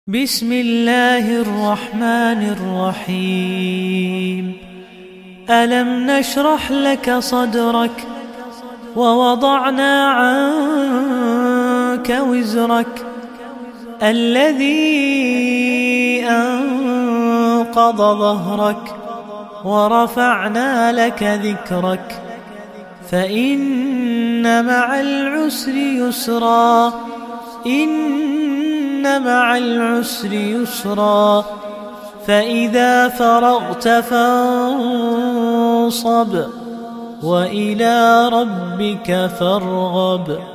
بسم الله الرحمن الرحيم. ألم نشرح لك صدرك ووضعنا عنك وزرك الذي أنقض ظهرك ورفعنا لك ذكرك فإن مع العسر يسرا إن مع العسر يسرا فإذا فرغت فانصب وإلى ربك فارغب.